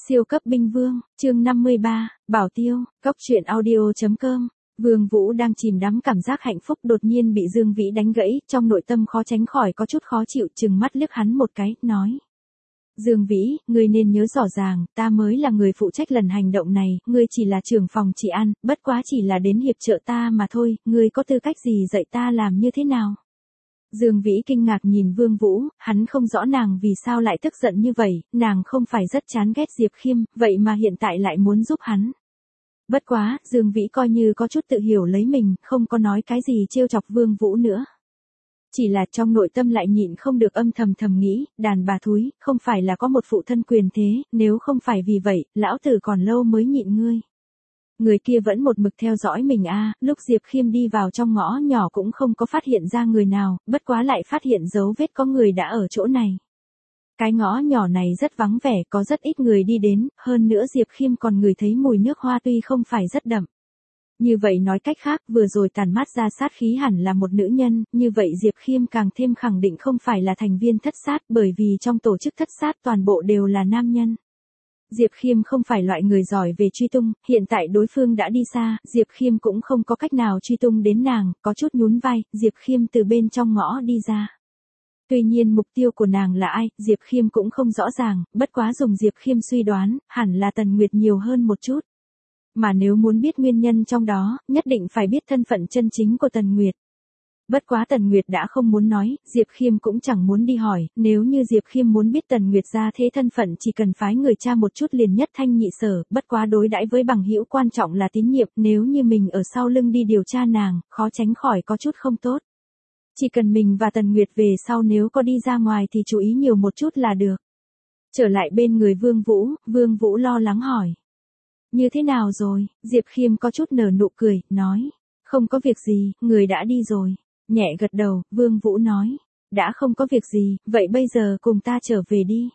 Siêu cấp binh vương, chương 53, Bảo Tiêu, Cốc truyện audio.com. Vương Vũ đang chìm đắm cảm giác hạnh phúc đột nhiên bị Dương Vĩ đánh gãy, trong nội tâm khó tránh khỏi có chút khó chịu, trừng mắt liếc hắn một cái, nói. Dương Vĩ, ngươi nên nhớ rõ ràng, ta mới là người phụ trách lần hành động này, ngươi chỉ là trưởng phòng trị an, bất quá chỉ là đến hiệp trợ ta mà thôi, ngươi có tư cách gì dạy ta làm như thế nào? Dương Vĩ kinh ngạc nhìn Vương Vũ, hắn không rõ nàng vì sao lại tức giận như vậy, nàng không phải rất chán ghét Diệp Khiêm, vậy mà hiện tại lại muốn giúp hắn. Bất quá, Dương Vĩ coi như có chút tự hiểu lấy mình, không có nói cái gì trêu chọc Vương Vũ nữa. Chỉ là trong nội tâm lại nhịn không được âm thầm nghĩ, đàn bà thúi, không phải là có một phụ thân quyền thế, nếu không phải vì vậy, lão tử còn lâu mới nhịn ngươi. Người kia vẫn một mực theo dõi mình lúc Diệp Khiêm đi vào trong ngõ nhỏ cũng không có phát hiện ra người nào, bất quá lại phát hiện dấu vết có người đã ở chỗ này. Cái ngõ nhỏ này rất vắng vẻ, có rất ít người đi đến, hơn nữa Diệp Khiêm còn ngửi thấy mùi nước hoa tuy không phải rất đậm. Như vậy nói cách khác, vừa rồi tàn mát ra sát khí hẳn là một nữ nhân, như vậy Diệp Khiêm càng thêm khẳng định không phải là thành viên thất sát, bởi vì trong tổ chức thất sát toàn bộ đều là nam nhân. Diệp Khiêm không phải loại người giỏi về truy tung, hiện tại đối phương đã đi xa, Diệp Khiêm cũng không có cách nào truy tung đến nàng, có chút nhún vai, Diệp Khiêm từ bên trong ngõ đi ra. Tuy nhiên mục tiêu của nàng là ai, Diệp Khiêm cũng không rõ ràng, bất quá dùng Diệp Khiêm suy đoán, hẳn là Tần Nguyệt nhiều hơn một chút. Mà nếu muốn biết nguyên nhân trong đó, nhất định phải biết thân phận chân chính của Tần Nguyệt. Bất quá Tần Nguyệt đã không muốn nói, Diệp Khiêm cũng chẳng muốn đi hỏi, nếu như Diệp Khiêm muốn biết Tần Nguyệt ra thế thân phận chỉ cần phái người tra một chút liền nhất thanh nhị sở, bất quá đối đãi với bằng hữu quan trọng là tín nhiệm, nếu như mình ở sau lưng đi điều tra nàng, khó tránh khỏi có chút không tốt. Chỉ cần mình và Tần Nguyệt về sau nếu có đi ra ngoài thì chú ý nhiều một chút là được. Trở lại bên người Vương Vũ lo lắng hỏi. Như thế nào rồi? Diệp Khiêm có chút nở nụ cười, nói. Không có việc gì, người đã đi rồi. Nhẹ gật đầu, Vương Vũ nói. Đã không có việc gì, vậy bây giờ cùng ta trở về đi.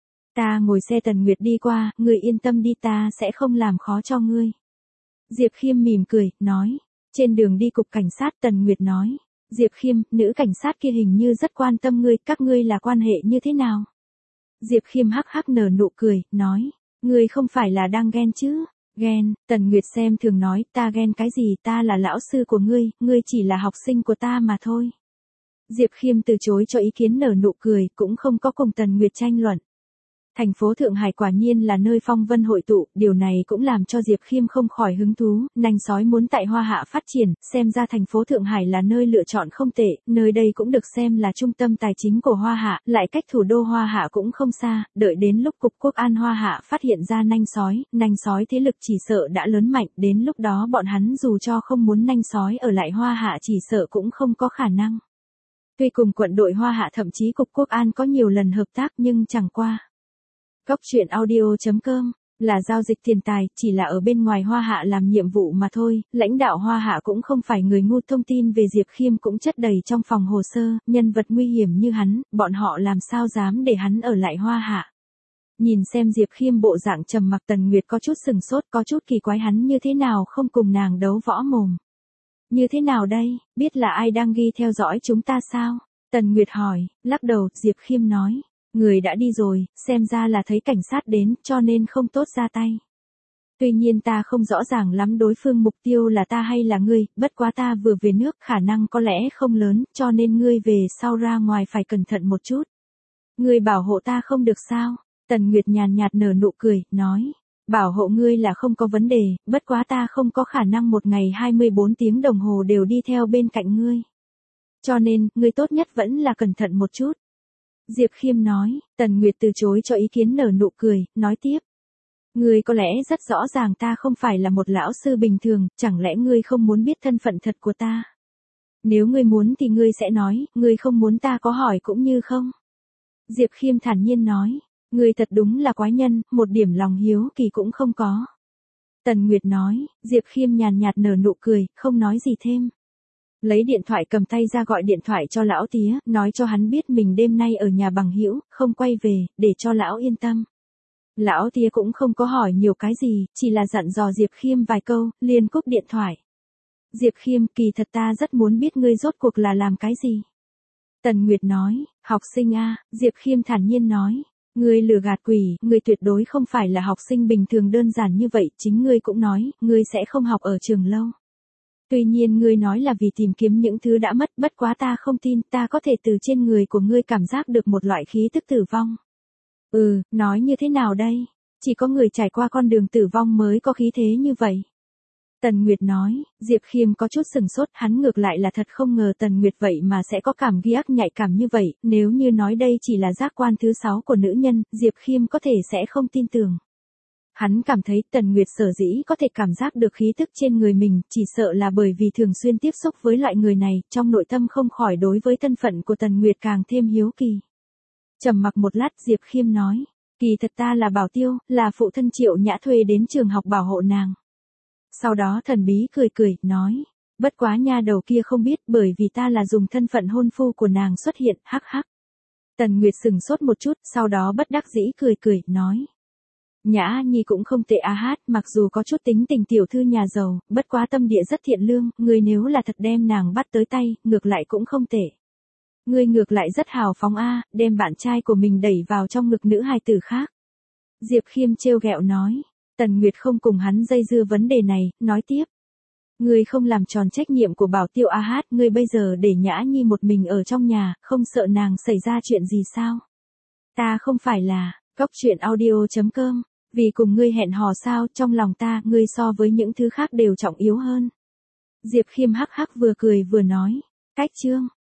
Ta ngồi xe Tần Nguyệt đi qua, người yên tâm đi, ta sẽ không làm khó cho ngươi. Diệp Khiêm mỉm cười, nói. Trên đường đi cục cảnh sát Tần Nguyệt nói. Diệp Khiêm, nữ cảnh sát kia hình như rất quan tâm ngươi, các ngươi là quan hệ như thế nào? Diệp Khiêm hắc hắc nở nụ cười, nói. Ngươi không phải là đang ghen chứ? Ghen, Tần Nguyệt xem thường nói, ta ghen cái gì, ta là lão sư của ngươi chỉ là học sinh của ta mà thôi. Diệp Khiêm từ chối cho ý kiến nở nụ cười, cũng không có cùng Tần Nguyệt tranh luận. Thành phố Thượng Hải quả nhiên là nơi phong vân hội tụ, điều này cũng làm cho Diệp Khiêm không khỏi hứng thú, nanh sói muốn tại Hoa Hạ phát triển, xem ra thành phố Thượng Hải là nơi lựa chọn không tệ, nơi đây cũng được xem là trung tâm tài chính của Hoa Hạ, lại cách thủ đô Hoa Hạ cũng không xa, đợi đến lúc Cục Quốc an Hoa Hạ phát hiện ra nanh sói thế lực chỉ sợ đã lớn mạnh, đến lúc đó bọn hắn dù cho không muốn nanh sói ở lại Hoa Hạ chỉ sợ cũng không có khả năng. Tuy cùng quận đội Hoa Hạ thậm chí Cục Quốc an có nhiều lần hợp tác nhưng chẳng qua. Cốc truyện audio.com, là giao dịch tiền tài, chỉ là ở bên ngoài Hoa Hạ làm nhiệm vụ mà thôi, lãnh đạo Hoa Hạ cũng không phải người ngu, thông tin về Diệp Khiêm cũng chất đầy trong phòng hồ sơ, nhân vật nguy hiểm như hắn, bọn họ làm sao dám để hắn ở lại Hoa Hạ. Nhìn xem Diệp Khiêm bộ dạng trầm mặc, Tần Nguyệt có chút sừng sốt, có chút kỳ quái hắn như thế nào không cùng nàng đấu võ mồm. Như thế nào đây, biết là ai đang ghi theo dõi chúng ta sao? Tần Nguyệt hỏi, lắc đầu, Diệp Khiêm nói. Người đã đi rồi, xem ra là thấy cảnh sát đến, cho nên không tốt ra tay. Tuy nhiên ta không rõ ràng lắm đối phương mục tiêu là ta hay là ngươi, bất quá ta vừa về nước khả năng có lẽ không lớn, cho nên ngươi về sau ra ngoài phải cẩn thận một chút. Ngươi bảo hộ ta không được sao? Tần Nguyệt nhàn nhạt nở nụ cười, nói. Bảo hộ ngươi là không có vấn đề, bất quá ta không có khả năng một ngày 24 tiếng đồng hồ đều đi theo bên cạnh ngươi. Cho nên, ngươi tốt nhất vẫn là cẩn thận một chút. Diệp Khiêm nói, Tần Nguyệt từ chối cho ý kiến nở nụ cười, nói tiếp. Ngươi có lẽ rất rõ ràng ta không phải là một lão sư bình thường, chẳng lẽ ngươi không muốn biết thân phận thật của ta? Nếu ngươi muốn thì ngươi sẽ nói, ngươi không muốn ta có hỏi cũng như không? Diệp Khiêm thản nhiên nói, ngươi thật đúng là quái nhân, một điểm lòng hiếu kỳ cũng không có. Tần Nguyệt nói, Diệp Khiêm nhàn nhạt nở nụ cười, không nói gì thêm. Lấy điện thoại cầm tay ra gọi điện thoại cho lão tía, nói cho hắn biết mình đêm nay ở nhà bằng hữu, không quay về, để cho lão yên tâm. Lão tía cũng không có hỏi nhiều cái gì, chỉ là dặn dò Diệp Khiêm vài câu, liền cúp điện thoại. Diệp Khiêm, kỳ thật ta rất muốn biết ngươi rốt cuộc là làm cái gì. Tần Nguyệt nói, học sinh Diệp Khiêm thản nhiên nói. Ngươi lừa gạt quỷ, ngươi tuyệt đối không phải là học sinh bình thường đơn giản như vậy, chính ngươi cũng nói, ngươi sẽ không học ở trường lâu. Tuy nhiên ngươi nói là vì tìm kiếm những thứ đã mất, bất quá ta không tin, ta có thể từ trên người của ngươi cảm giác được một loại khí tức tử vong. Nói như thế nào đây? Chỉ có người trải qua con đường tử vong mới có khí thế như vậy. Tần Nguyệt nói, Diệp Khiêm có chút sừng sốt, hắn ngược lại là thật không ngờ Tần Nguyệt vậy mà sẽ có cảm giác nhạy cảm như vậy, nếu như nói đây chỉ là giác quan thứ 6 của nữ nhân, Diệp Khiêm có thể sẽ không tin tưởng. Hắn cảm thấy Tần Nguyệt sở dĩ có thể cảm giác được khí tức trên người mình, chỉ sợ là bởi vì thường xuyên tiếp xúc với loại người này, trong nội tâm không khỏi đối với thân phận của Tần Nguyệt càng thêm hiếu kỳ. Trầm mặc một lát Diệp Khiêm nói, kỳ thật ta là Bảo Tiêu, là phụ thân Triệu Nhã thuê đến trường học bảo hộ nàng. Sau đó thần bí cười, nói, bất quá nha đầu kia không biết bởi vì ta là dùng thân phận hôn phu của nàng xuất hiện, hắc hắc. Tần Nguyệt sừng sốt một chút, sau đó bất đắc dĩ cười, nói. Nhã Nhi cũng không tệ hát, mặc dù có chút tính tình tiểu thư nhà giàu, bất quá tâm địa rất thiện lương, ngươi nếu là thật đem nàng bắt tới tay, ngược lại cũng không tệ. Ngươi ngược lại rất hào phóng đem bạn trai của mình đẩy vào trong ngực nữ hài tử khác. Diệp Khiêm trêu ghẹo nói. Tần Nguyệt không cùng hắn dây dưa vấn đề này, nói tiếp. Ngươi không làm tròn trách nhiệm của Bảo Tiêu hát, ngươi bây giờ để Nhã Nhi một mình ở trong nhà, không sợ nàng xảy ra chuyện gì sao? Ta không phải là, cóc truyện audio.com, vì cùng ngươi hẹn hò sao, trong lòng ta, ngươi so với những thứ khác đều trọng yếu hơn. Diệp Khiêm hắc hắc vừa cười vừa nói, cách chương.